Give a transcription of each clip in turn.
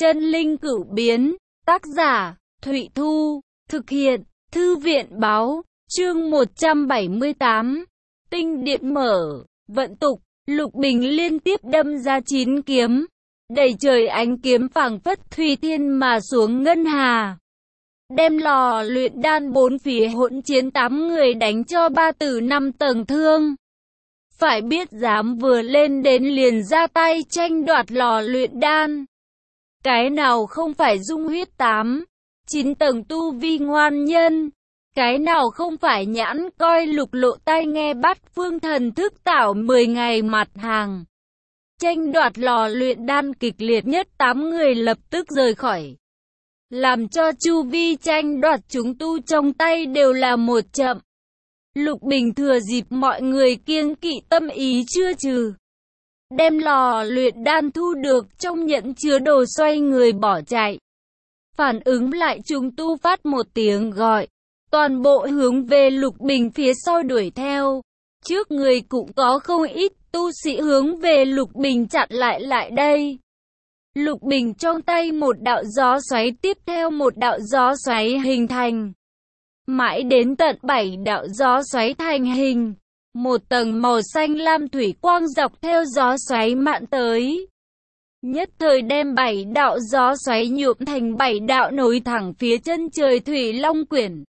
Chân linh cửu biến, tác giả, Thụy Thu, thực hiện, Thư viện báo, chương 178, tinh điện mở, vận tục, Lục Bình liên tiếp đâm ra 9 kiếm, đầy trời ánh kiếm phảng phất thủy thiên mà xuống ngân hà. Đem lò luyện đan bốn phía hỗn chiến 8 người đánh cho 3 từ 5 tầng thương. Phải biết dám vừa lên đến liền ra tay tranh đoạt lò luyện đan. Cái nào không phải dung huyết 8, 9 tầng tu vi ngoan nhân. Cái nào không phải nhãn coi lục lộ tai nghe bắt phương thần thức tảo 10 ngày mặt hàng. Tranh đoạt lò luyện đan kịch liệt nhất 8 người lập tức rời khỏi. Làm cho chu vi tranh đoạt chúng tu trong tay đều là một chậm. Lục Bình thừa dịp mọi người kiêng kỵ tâm ý chưa trừ. Đem lò luyện đan thu được trong nhẫn chứa đồ xoay người bỏ chạy. Phản ứng lại chúng tu phát một tiếng gọi. Toàn bộ hướng về Lục Bình phía sau đuổi theo. Trước người cũng có không ít tu sĩ hướng về Lục Bình chặn lại đây. Lục Bình trong tay một đạo gió xoáy tiếp theo một đạo gió xoáy hình thành. Mãi đến tận 7 đạo gió xoáy thành hình. Một tầng màu xanh lam thủy quang dọc theo gió xoáy mạn tới. Nhất thời đem 7 đạo gió xoáy nhuộm thành 7 đạo nối thẳng phía chân trời Thủy Long Quyển.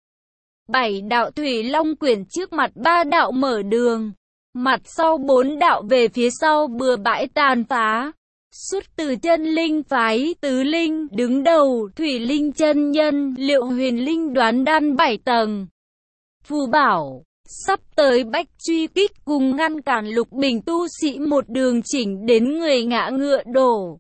7 đạo Thủy Long Quyển trước mặt 3 đạo mở đường. Mặt sau 4 đạo về phía sau bừa bãi tàn phá. Xuất từ chân linh phái tứ linh đứng đầu Thủy Linh chân nhân Liệu Huyền Linh đoán đan 7 tầng. Phù bảo sắp tới bách truy kích cùng ngăn cản Lục Bình tu sĩ một đường chỉnh đến người ngã ngựa đổ.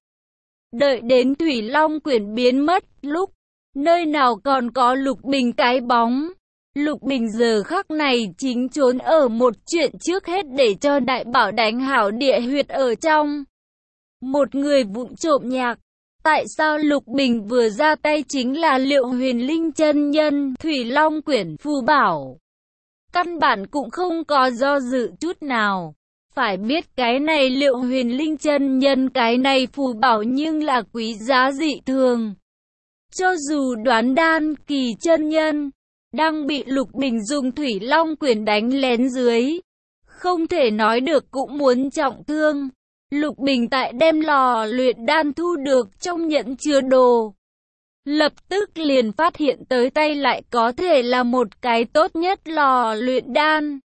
Đợi đến Thủy Long Quyển biến mất lúc, nơi nào còn có Lục Bình cái bóng. Lục Bình giờ khắc này chính trốn ở một chuyện trước hết để cho đại bảo đánh hảo địa huyệt ở trong. Một người vụng trộm nhạc. Tại sao Lục Bình vừa ra tay chính là Liệu Huyền Linh chân nhân Thủy Long Quyển phù bảo. Căn bản cũng không có do dự chút nào. Phải biết cái này Liệu Huyền Linh chân nhân cái này phù bảo nhưng là quý giá dị thường. Cho dù đoán đan kỳ chân nhân đang bị Lục Bình dùng Thủy Long Quyển đánh lén dưới. Không thể nói được cũng muốn trọng thương. Lục Bình tại đem lò luyện đan thu được trong nhẫn chứa đồ. Lập tức liền phát hiện tới tay lại có thể là một cái tốt nhất lò luyện đan.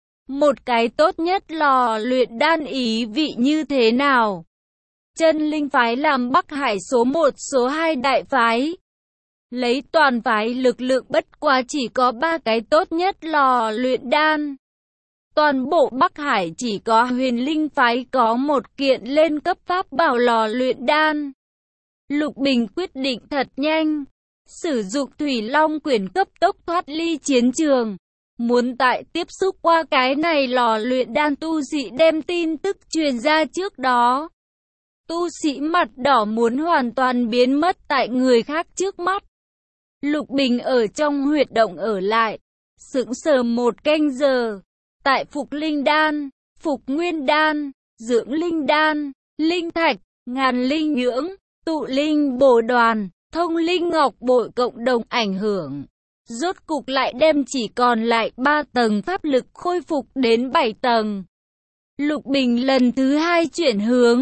Một cái tốt nhất lò luyện đan ý vị như thế nào? Chân linh phái làm Bắc Hải số 1 số 2 đại phái. Lấy toàn phái lực lượng bất quá chỉ có 3 cái tốt nhất lò luyện đan. Toàn bộ Bắc Hải chỉ có Huyền Linh phái có một kiện lên cấp pháp bảo lò luyện đan. Lục Bình quyết định thật nhanh, sử dụng Thủy Long Quyển cấp tốc thoát ly chiến trường. Muốn tại tiếp xúc qua cái này lò luyện đan tu sĩ đem tin tức truyền ra trước đó. Tu sĩ mặt đỏ muốn hoàn toàn biến mất tại người khác trước mắt. Lục Bình ở trong huyệt động ở lại, sững sờ một canh giờ. Tại Phục Linh Đan, Phục Nguyên Đan, Dưỡng Linh Đan, Linh Thạch, Ngàn Linh Nhưỡng, Tụ Linh Bồ Đoàn, Thông Linh Ngọc Bội cộng đồng ảnh hưởng. Rốt cục lại đem chỉ còn lại 3 tầng pháp lực khôi phục đến 7 tầng. Lục Bình lần thứ 2 chuyển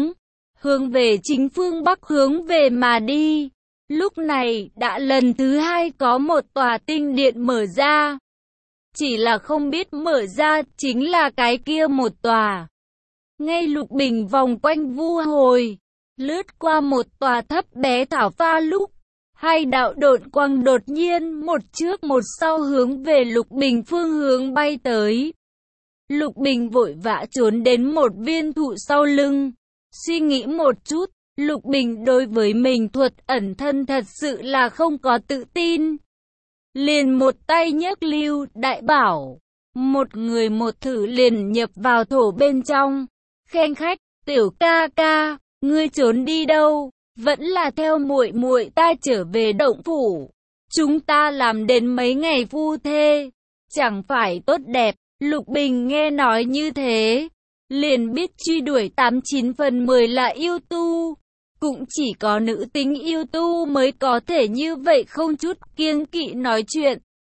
hướng về chính phương Bắc hướng về mà đi. Lúc này đã lần thứ 2 có một tòa tinh điện mở ra. Chỉ là không biết mở ra chính là cái kia một tòa. Ngay Lục Bình vòng quanh vu hồi, lướt qua một tòa thấp bé thảo pha lúc, 2 đạo độn quang đột nhiên một trước một sau hướng về Lục Bình phương hướng bay tới. Lục Bình vội vã trốn đến một viên thụ sau lưng. Suy nghĩ một chút, Lục Bình đối với mình thuật ẩn thân thật sự là không có tự tin. Liền một tay nhấc lưu đại bảo, một người một thử liền nhập vào thổ bên trong. Khen khách, tiểu ca ca, ngươi trốn đi đâu? Vẫn là theo muội muội ta trở về động phủ. Chúng ta làm đến mấy ngày phu thê, chẳng phải tốt đẹp. Lục Bình nghe nói như thế, liền biết truy đuổi 89 phần 10 là yêu tu. Cũng chỉ có nữ tính yêu tu mới có thể như vậy không chút kiêng kỵ nói chuyện.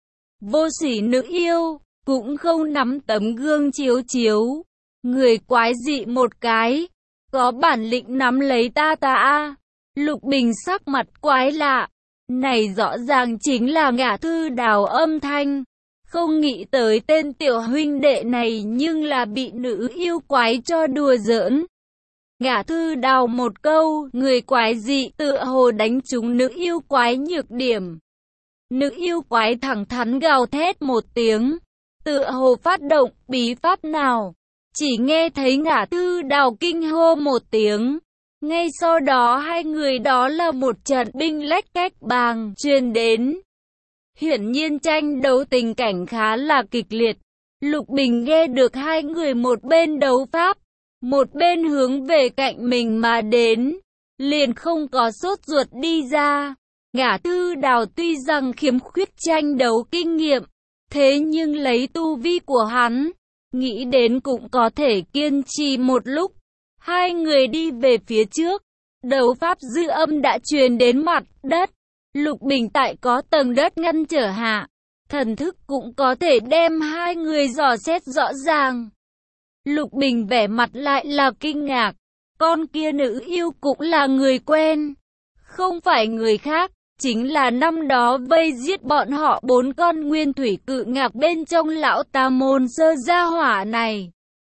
Vô sỉ nữ yêu, cũng không nắm tấm gương chiếu chiếu. Người quái dị một cái, có bản lĩnh nắm lấy ta ta. Lục Bình sắc mặt quái lạ, này rõ ràng chính là Ngả Thư Đào âm thanh. Không nghĩ tới tên tiểu huynh đệ này nhưng là bị nữ yêu quái cho đùa giỡn. Ngả Thư Đào một câu, người quái dị tựa hồ đánh trúng nữ yêu quái nhược điểm. Nữ yêu quái thẳng thắn gào thét một tiếng, tựa hồ phát động bí pháp nào. Chỉ nghe thấy Ngả Thư Đào kinh hô một tiếng. Ngay sau đó hai người đó là một trận binh lách cách bàng truyền đến. Hiển nhiên tranh đấu tình cảnh khá là kịch liệt. Lục Bình nghe được hai người một bên đấu pháp, một bên hướng về cạnh mình mà đến, liền không có sốt ruột đi ra. Ngả Thư Đào tuy rằng khiếm khuyết tranh đấu kinh nghiệm, thế nhưng lấy tu vi của hắn, nghĩ đến cũng có thể kiên trì một lúc. Hai người đi về phía trước, đấu pháp dư âm đã truyền đến mặt đất. Lục Bình tại có tầng đất ngăn trở hạ, thần thức cũng có thể đem hai người dò xét rõ ràng. Lục Bình vẻ mặt lại là kinh ngạc, con kia nữ yêu cũng là người quen, không phải người khác, chính là năm đó vây giết bọn họ 4 con nguyên thủy cự ngạc bên trong lão tà môn sơ gia hỏa này.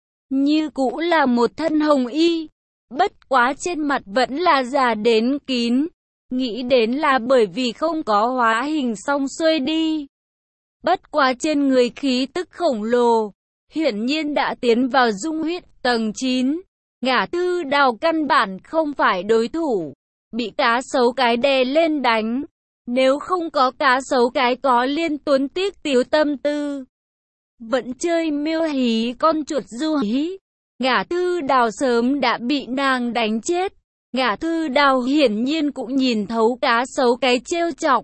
Như cũ là một thân hồng y, bất quá trên mặt vẫn là già đến kín, nghĩ đến là bởi vì không có hóa hình xong xuôi đi. Bất quá trên người khí tức khổng lồ, hiển nhiên đã tiến vào dung huyết tầng 9. Ngả Thư Đào căn bản không phải đối thủ, bị cá sấu cái đè lên đánh. Nếu không có cá sấu cái có liên tuấn tiếc tiểu tâm tư, vẫn chơi miêu hí con chuột du hí, Ngả Thư Đào sớm đã bị nàng đánh chết. Ngả Thư Đào hiển nhiên cũng nhìn thấu cá sấu cái trêu chọc,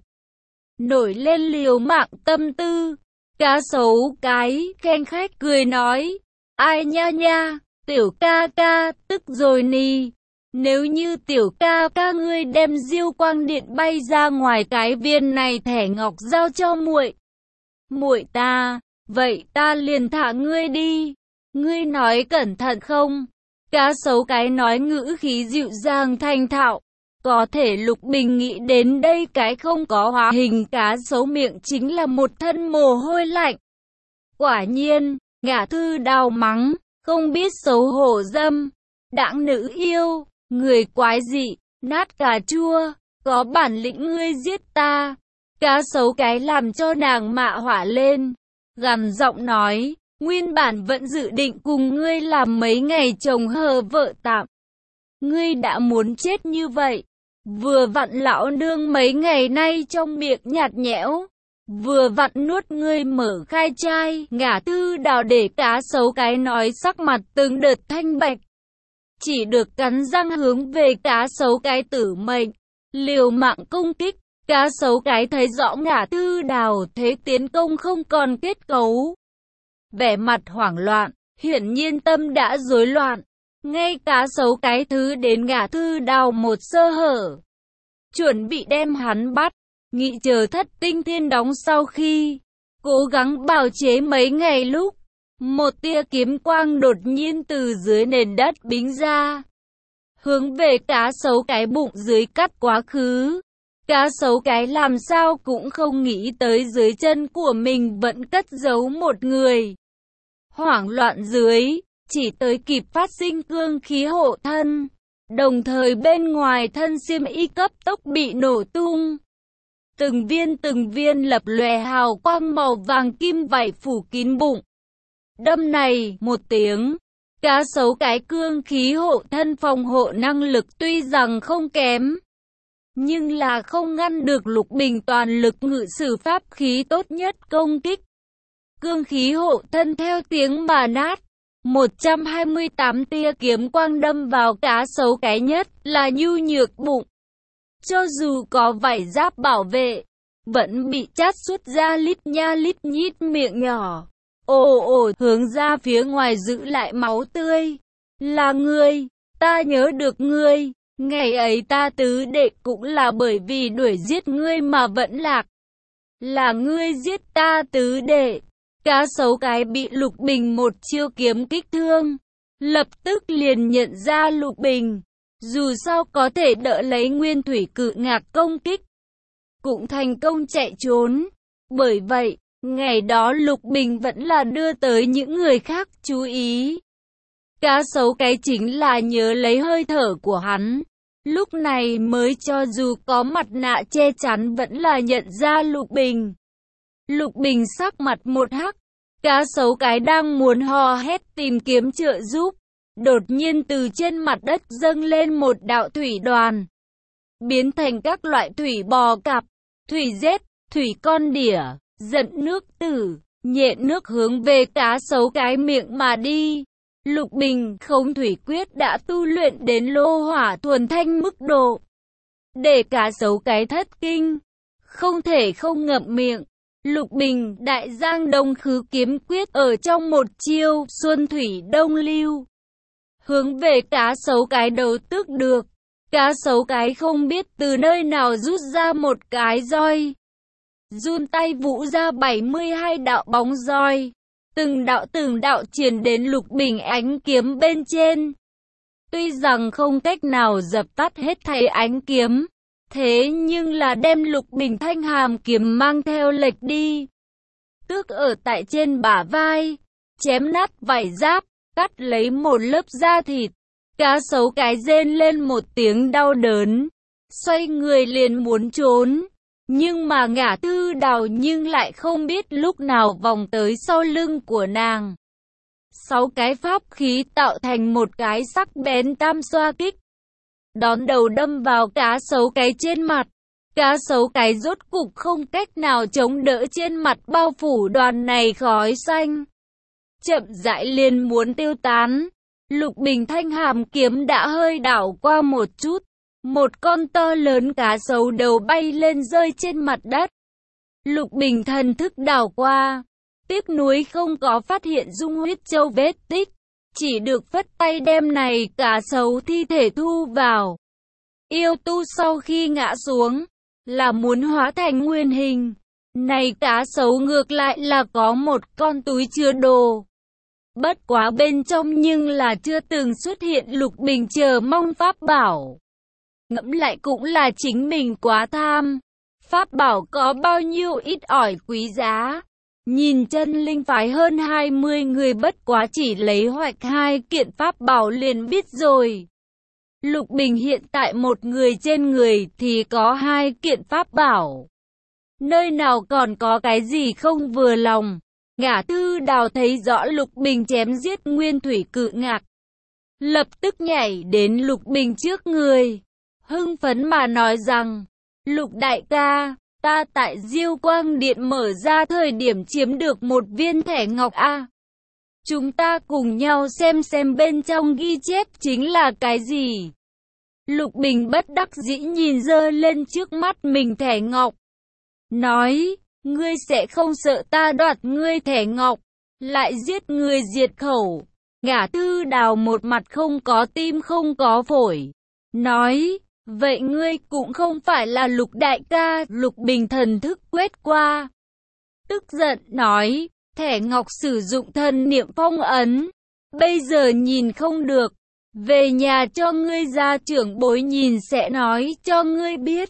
nổi lên liều mạng tâm tư. Cá sấu cái khen khách cười nói, ai nha nha, tiểu ca ca, tức rồi nì. Nếu như tiểu ca ca ngươi đem diêu quang điện bay ra ngoài cái viên này thẻ ngọc giao cho muội, muội ta, vậy ta liền thả ngươi đi. Ngươi nói cẩn thận không? Cá sấu cái nói ngữ khí dịu dàng thanh thạo. Có thể Lục Bình nghĩ đến đây cái không có hóa hình cá sấu miệng chính là một thân mồ hôi lạnh. Quả nhiên, Ngả Thư Đào mắng, không biết xấu hổ dâm, đãng nữ yêu, người quái dị, nát cà chua, có bản lĩnh ngươi giết ta. Cá sấu cái làm cho nàng mạ hỏa lên, gằn giọng nói, nguyên bản vẫn dự định cùng ngươi làm mấy ngày chồng hờ vợ tạm. Ngươi đã muốn chết như vậy, vừa vặn lão nương mấy ngày nay trong miệng nhạt nhẽo, vừa vặn nuốt ngươi mở khai trai. Ngả Thư Đào để cá sấu cái nói sắc mặt từng đợt thanh bạch, chỉ được cắn răng hướng về cá sấu cái tử mệnh, liều mạng công kích. Cá sấu cái thấy rõ Ngả Thư Đào thế tiến công không còn kết cấu, vẻ mặt hoảng loạn, hiển nhiên tâm đã rối loạn. Ngay cá sấu cái thứ đến Ngả Thư Đào một sơ hở, chuẩn bị đem hắn bắt, nghĩ chờ Thất Tinh Thiên đóng sau khi cố gắng bào chế mấy ngày lúc, một tia kiếm quang đột nhiên từ dưới nền đất bính ra, hướng về cá sấu cái bụng dưới cắt quá khứ. Cá sấu cái làm sao cũng không nghĩ tới dưới chân của mình vẫn cất giấu một người. Hoảng loạn dưới, chỉ tới kịp phát sinh cương khí hộ thân, đồng thời bên ngoài thân xiêm y cấp tốc bị nổ tung. Từng viên lập lòe hào quang màu vàng kim vảy phủ kín bụng. Đâm này một tiếng, cá sấu cái cương khí hộ thân phòng hộ năng lực tuy rằng không kém, nhưng là không ngăn được Lục Bình toàn lực ngự sử pháp khí tốt nhất công kích. Cương khí hộ thân theo tiếng mà nát, 128 tia kiếm quang đâm vào cá sấu cái nhất là nhu nhược bụng. Cho dù có vảy giáp bảo vệ, vẫn bị chát xuất ra lít nha lít nhít miệng nhỏ, ồ ồ hướng ra phía ngoài giữ lại máu tươi. Là ngươi, ta nhớ được ngươi. Ngày ấy ta tứ đệ cũng là bởi vì đuổi giết ngươi mà vẫn lạc. Là ngươi giết ta tứ đệ. Cá Sấu Cái bị Lục Bình một chiêu kiếm kích thương, lập tức liền nhận ra Lục Bình, dù sao có thể đỡ lấy Nguyên Thủy Cự Ngạc công kích, cũng thành công chạy trốn. Bởi vậy, ngày đó Lục Bình vẫn là đưa tới những người khác chú ý. Cá Sấu Cái chính là nhớ lấy hơi thở của hắn, lúc này mới cho dù có mặt nạ che chắn vẫn là nhận ra Lục Bình. Lục Bình sắc mặt một hắc, Cá Sấu Cái đang muốn hò hét tìm kiếm trợ giúp, đột nhiên từ trên mặt đất dâng lên một đạo thủy đoàn, biến thành các loại thủy bò cạp, thủy rết, thủy con đỉa, giận nước tử, nhện nước hướng về Cá Sấu Cái miệng mà đi. Lục Bình Không Thủy Quyết đã tu luyện đến lô hỏa thuần thanh mức độ, để Cá Sấu Cái thất kinh, không thể không ngậm miệng. Lục Bình Đại Giang Đông Khứ Kiếm Quyết ở trong một chiêu Xuân Thủy Đông Lưu, hướng về Cá Sấu Cái đầu tước được. Cá Sấu Cái không biết từ nơi nào rút ra một cái roi, run tay vũ ra 72 đạo bóng roi, từng đạo triển đến Lục Bình ánh kiếm bên trên. Tuy rằng không cách nào dập tắt hết thảy ánh kiếm, thế nhưng là đem Lục Bình thanh hàm kiếm mang theo lệch đi, tước ở tại trên bả vai, chém nát vải giáp, cắt lấy một lớp da thịt. Cá Sấu Cái rên lên một tiếng đau đớn, xoay người liền muốn trốn, nhưng mà Ngả Tư Đào nhưng lại không biết lúc nào vòng tới sau lưng của nàng. 6 cái pháp khí tạo thành một cái sắc bén tam xoa kích, đón đầu đâm vào Cá Sấu Cái trên mặt. Cá Sấu Cái rốt cục không cách nào chống đỡ, trên mặt bao phủ đoàn này khói xanh, chậm rãi liền muốn tiêu tán. Lục Bình thanh hàm kiếm đã hơi đảo qua một chút, một con to lớn cá sấu đầu bay lên rơi trên mặt đất. Lục Bình thần thức đảo qua, tiếc nuối không có phát hiện Dung Huyết Châu vết tích, chỉ được phất tay đem này cá sấu thi thể thu vào. Yêu tu sau khi ngã xuống, là muốn hóa thành nguyên hình. Này cá sấu ngược lại là có một con túi chứa đồ, bất quá bên trong nhưng là chưa từng xuất hiện Lục Bình chờ mong pháp bảo. Ngẫm lại cũng là chính mình quá tham. Pháp bảo có bao nhiêu ít ỏi quý giá. Nhìn chân linh phái hơn 20 người bất quá chỉ lấy hoạch 2 kiện pháp bảo liền biết rồi. Lục Bình hiện tại một người trên người thì có 2 kiện pháp bảo, nơi nào còn có cái gì không vừa lòng. Ngả Tư Đào thấy rõ Lục Bình chém giết Nguyên Thủy Cự Ngạc, lập tức nhảy đến Lục Bình trước người, hưng phấn mà nói rằng: Lục đại ca, ta tại Diêu Quang Điện mở ra thời điểm chiếm được một viên thẻ ngọc a. Chúng ta cùng nhau xem bên trong ghi chép chính là cái gì. Lục Bình bất đắc dĩ nhìn giơ lên trước mắt mình thẻ ngọc, nói: ngươi sẽ không sợ ta đoạt ngươi thẻ ngọc, lại giết người diệt khẩu. Ngả Tư Đào một mặt không có tim không có phổi, nói: vậy ngươi cũng không phải là Lục đại ca. Lục Bình thần thức quét qua, tức giận nói: thẻ ngọc sử dụng thần niệm phong ấn, bây giờ nhìn không được, về nhà cho ngươi gia trưởng bối nhìn sẽ nói cho ngươi biết.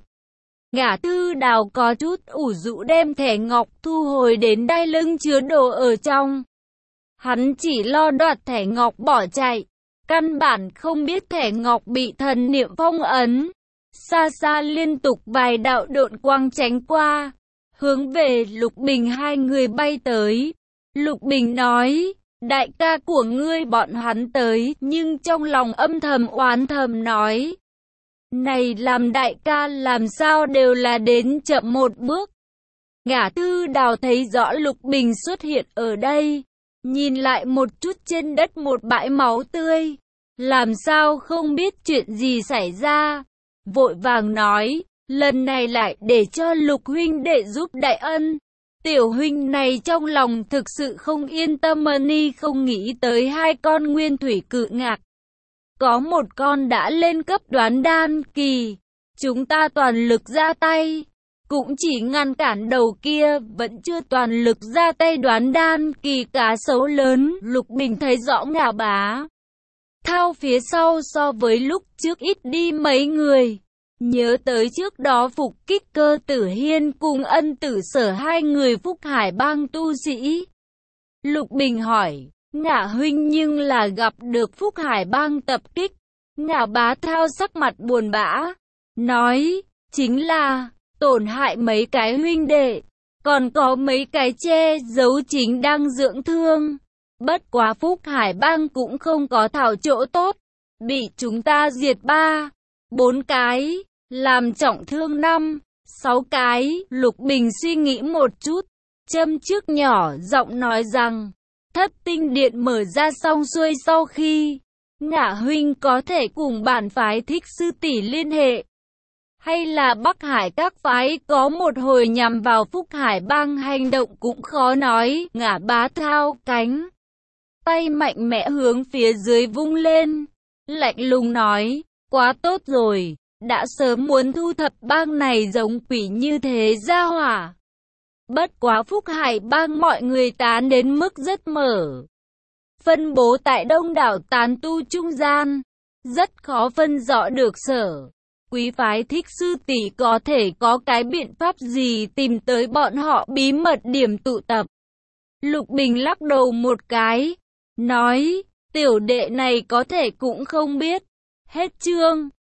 Ngả Tư Đào có chút ủ rũ đem thẻ ngọc thu hồi đến đai lưng chứa đồ ở trong. Hắn chỉ lo đoạt thẻ ngọc bỏ chạy, căn bản không biết thẻ ngọc bị thần niệm phong ấn. Xa xa liên tục vài đạo độn quang tránh qua, hướng về Lục Bình hai người bay tới. Lục Bình nói: đại ca của ngươi bọn hắn tới, nhưng trong lòng âm thầm oán thầm nói: này làm đại ca làm sao đều là đến chậm một bước. Ngả Tư Đào thấy rõ Lục Bình xuất hiện ở đây, nhìn lại một chút trên đất một bãi máu tươi, làm sao không biết chuyện gì xảy ra, vội vàng nói: lần này lại để cho Lục huynh đệ giúp đại ân. Tiểu huynh này trong lòng thực sự không yên tâm, ni không nghĩ tới 2 con Nguyên Thủy Cự Ngạc. có một con đã lên cấp đoán đan kỳ. Chúng ta toàn lực ra tay, cũng chỉ ngăn cản đầu kia, vẫn chưa toàn lực ra tay đoán đan kỳ cá sấu lớn. Lục Bình thấy rõ Ngạo Bá Thao phía sau so với lúc trước ít đi mấy người. Nhớ tới trước đó phục kích Cơ Tử Hiên cùng Ân Tử Sở hai người Phúc Hải bang tu sĩ. Lục Bình hỏi, Ngạ huynh nhưng là gặp được Phúc Hải bang tập kích. Ngạo Bá Thao sắc mặt buồn bã, nói, chính là tổn hại mấy cái huynh đệ, còn có mấy cái che giấu chính đang dưỡng thương. Bất quá Phúc Hải bang cũng không có thảo chỗ tốt, bị chúng ta diệt 3, 4 cái, làm trọng thương 5, 6 cái. Lục Bình suy nghĩ một chút, châm trước nhỏ giọng nói rằng, Thất Tinh Điện mở ra xong xuôi sau khi, Ngạ huynh có thể cùng bản phái Thích sư tỷ liên hệ, hay là Bắc Hải các phái có một hồi nhằm vào Phúc Hải bang hành động cũng khó nói. Ngạ Bá Thao cánh tay mạnh mẽ hướng phía dưới vung lên, lạnh lùng nói, quá tốt rồi, đã sớm muốn thu thập bang này giống quỷ như thế ra hỏa. Bất quá Phúc Hải bang mọi người tán đến mức rất mở, phân bố tại đông đảo tán tu trung gian, rất khó phân rõ được sở. Quý phái Thích sư tỷ có thể có cái biện pháp gì tìm tới bọn họ bí mật điểm tụ tập? Lục Bình lắc đầu một cái, nói, tiểu đệ này có thể cũng không biết. Hết chương.